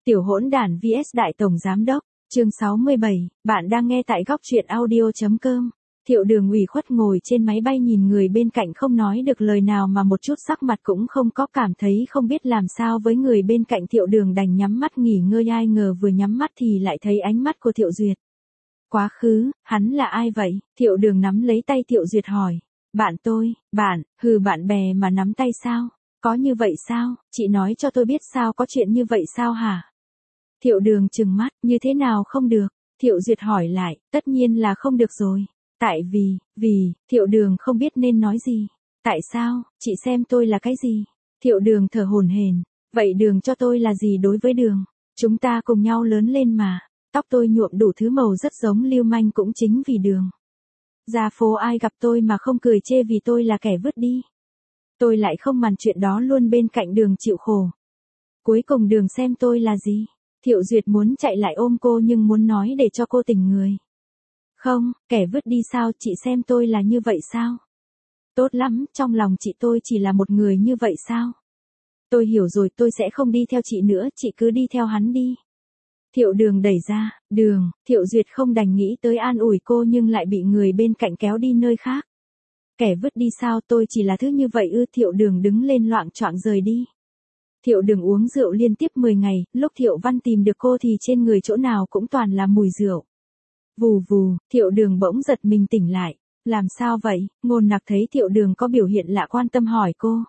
Tiểu hỗn đản vs Đại Tổng Giám Đốc, chương 67, bạn đang nghe tại góc truyện audio.com. Thiệu Đường ủy khuất ngồi trên máy bay nhìn người bên cạnh không nói được lời nào mà một chút sắc mặt cũng không có, cảm thấy không biết làm sao với người bên cạnh. Thiệu Đường đành nhắm mắt nghỉ ngơi, ai ngờ vừa nhắm mắt thì lại thấy ánh mắt của Thiệu Duyệt. Quá khứ, hắn là ai vậy? Thiệu Đường nắm lấy tay Thiệu Duyệt hỏi. Bạn tôi, bạn, bạn bè mà nắm tay sao? Có như vậy sao? Chị nói cho tôi biết sao, có chuyện như vậy sao hả? Thiệu Đường trừng mắt, như thế nào không được? Thiệu Duyệt hỏi lại, tất nhiên là không được rồi. Tại vì, Thiệu Đường không biết nên nói gì. Tại sao, chị xem tôi là cái gì? Thiệu Đường thở hổn hển, vậy Đường cho tôi là gì đối với Đường? Chúng ta cùng nhau lớn lên mà. Tóc tôi nhuộm đủ thứ màu rất giống lưu manh cũng chính vì Đường. Ra phố ai gặp tôi mà không cười chê vì tôi là kẻ vứt đi. Tôi lại không màn chuyện đó luôn, bên cạnh Đường chịu khổ. Cuối cùng Đường xem tôi là gì? Thiệu Duyệt muốn chạy lại ôm cô nhưng muốn nói để cho cô tỉnh người. Không, kẻ vứt đi sao, chị xem tôi là như vậy sao? Tốt lắm, trong lòng chị tôi chỉ là một người như vậy sao? Tôi hiểu rồi, tôi sẽ không đi theo chị nữa, chị cứ đi theo hắn đi. Thiệu Đường đẩy ra, Đường, Thiệu Duyệt không đành nghĩ tới an ủi cô nhưng lại bị người bên cạnh kéo đi nơi khác. Kẻ vứt đi sao, tôi chỉ là thứ như vậy ư? Thiệu Đường đứng lên loạng choạng rời đi. Thiệu Đường uống rượu liên tiếp 10 ngày, lúc Thiệu Văn tìm được cô thì trên người chỗ nào cũng toàn là mùi rượu. Vù vù, Thiệu Đường bỗng giật mình tỉnh lại. Làm sao vậy? Ngôn Nặc thấy Thiệu Đường có biểu hiện lạ quan tâm hỏi cô.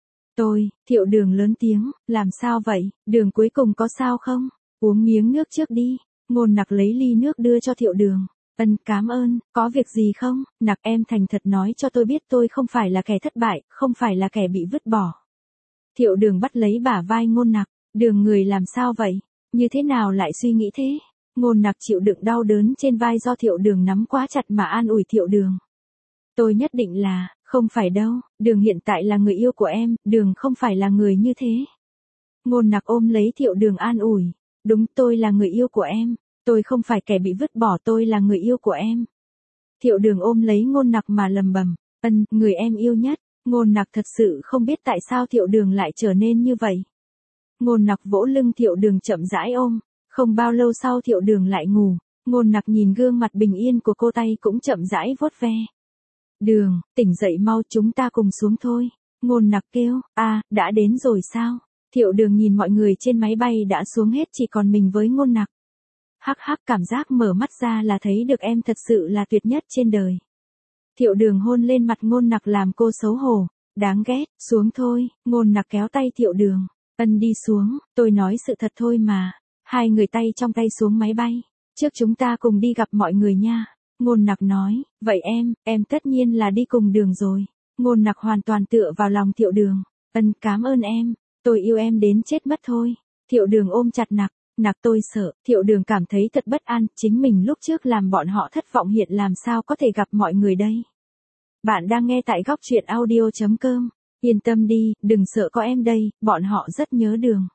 Thiệu Đường lớn tiếng, làm sao vậy? Đường cuối cùng có sao không? Uống miếng nước trước đi. Ngôn Nặc lấy ly nước đưa cho Thiệu Đường. Cảm ơn, có việc gì không? Nặc, em thành thật nói cho tôi biết tôi không phải là kẻ thất bại, không phải là kẻ bị vứt bỏ. Thiệu Đường bắt lấy bả vai Ngôn Nặc, Đường người làm sao vậy? Như thế nào lại suy nghĩ thế? Ngôn Nặc chịu đựng đau đớn trên vai do Thiệu Đường nắm quá chặt mà an ủi Thiệu Đường. Tôi nhất định là, không phải đâu, Đường hiện tại là người yêu của em, Đường không phải là người như thế. Ngôn Nặc ôm lấy Thiệu Đường an ủi, đúng, tôi là người yêu của em, tôi không phải kẻ bị vứt bỏ, tôi là người yêu của em. Thiệu Đường ôm lấy Ngôn Nặc mà lầm bầm, người em yêu nhất. Ngôn Nặc thật sự không biết tại sao Thiệu Đường lại trở nên như vậy. Ngôn Nặc vỗ lưng Thiệu Đường chậm rãi ôm, không bao lâu sau Thiệu Đường lại ngủ. Ngôn Nặc nhìn gương mặt bình yên của cô, tay cũng chậm rãi vuốt ve. Đường, tỉnh dậy mau, chúng ta cùng xuống thôi. Ngôn Nặc kêu, đã đến rồi sao? Thiệu Đường nhìn mọi người trên máy bay đã xuống hết, chỉ còn mình với Ngôn Nặc. Hắc hắc, cảm giác mở mắt ra là thấy được em thật sự là tuyệt nhất trên đời. Thiệu Đường hôn lên mặt Ngôn Nặc làm cô xấu hổ. Đáng ghét, xuống thôi. Ngôn Nặc kéo tay Thiệu Đường. Đi xuống, tôi nói sự thật thôi mà. Hai người tay trong tay xuống máy bay. Trước chúng ta cùng đi gặp mọi người nha. Ngôn Nặc nói, vậy em tất nhiên là đi cùng Đường rồi. Ngôn Nặc hoàn toàn tựa vào lòng Thiệu Đường. Cảm ơn em, tôi yêu em đến chết mất thôi. Thiệu Đường ôm chặt Nặc. Nặc, tôi sợ. Thiệu Đường cảm thấy thật bất an, chính mình lúc trước làm bọn họ thất vọng, hiện làm sao có thể gặp mọi người đây. Bạn đang nghe tại góc truyện audio.com. Yên tâm đi, đừng sợ, có em đây, bọn họ rất nhớ Đường.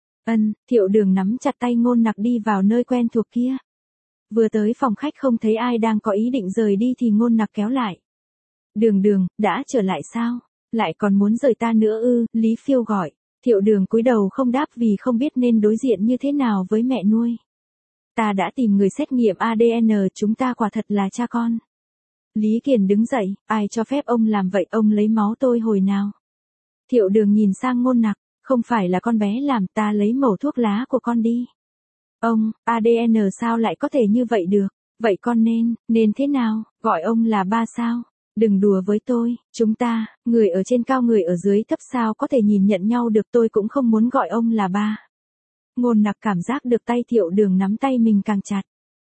Thiệu Đường nắm chặt tay Ngôn Nặc đi vào nơi quen thuộc kia. Vừa tới phòng khách không thấy ai đang có ý định rời đi thì Ngôn Nặc kéo lại. Đường, đã trở lại sao? Lại còn muốn rời ta nữa ư? Lý Phiêu gọi. Thiệu Đường cúi đầu không đáp vì không biết nên đối diện như thế nào với mẹ nuôi. Ta đã tìm người xét nghiệm ADN, chúng ta quả thật là cha con. Lý Kiền đứng dậy, ai cho phép ông làm vậy, ông lấy máu tôi hồi nào? Thiệu Đường nhìn sang Ngôn Nặc, không phải là con bé làm, ta lấy mẩu thuốc lá của con đi. Ông, ADN sao lại có thể như vậy được? Vậy con nên thế nào, gọi ông là ba sao? Đừng đùa với tôi, chúng ta, người ở trên cao người ở dưới thấp sao có thể nhìn nhận nhau được, tôi cũng không muốn gọi ông là ba. Ngôn Nặc cảm giác được tay Thiệu Đường nắm tay mình càng chặt.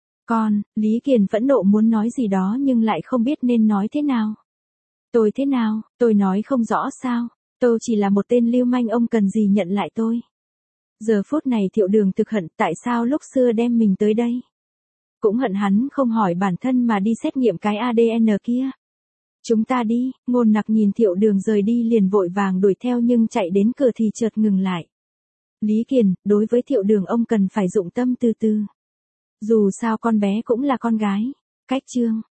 Lý Kiền phẫn nộ muốn nói gì đó nhưng lại không biết nên nói thế nào. Tôi thế nào, tôi nói không rõ sao, tôi chỉ là một tên lưu manh, ông cần gì nhận lại tôi. Giờ phút này Thiệu Đường thực hận tại sao lúc xưa đem mình tới đây. Cũng hận hắn không hỏi bản thân mà đi xét nghiệm cái ADN kia. Chúng ta đi. Ngôn Nặc nhìn Thiệu Đường rời đi liền vội vàng đuổi theo nhưng chạy đến cửa thì chợt ngừng lại. Lý Kiền, đối với Thiệu Đường ông cần phải dụng tâm từ từ. Dù sao con bé cũng là con gái. Cách chương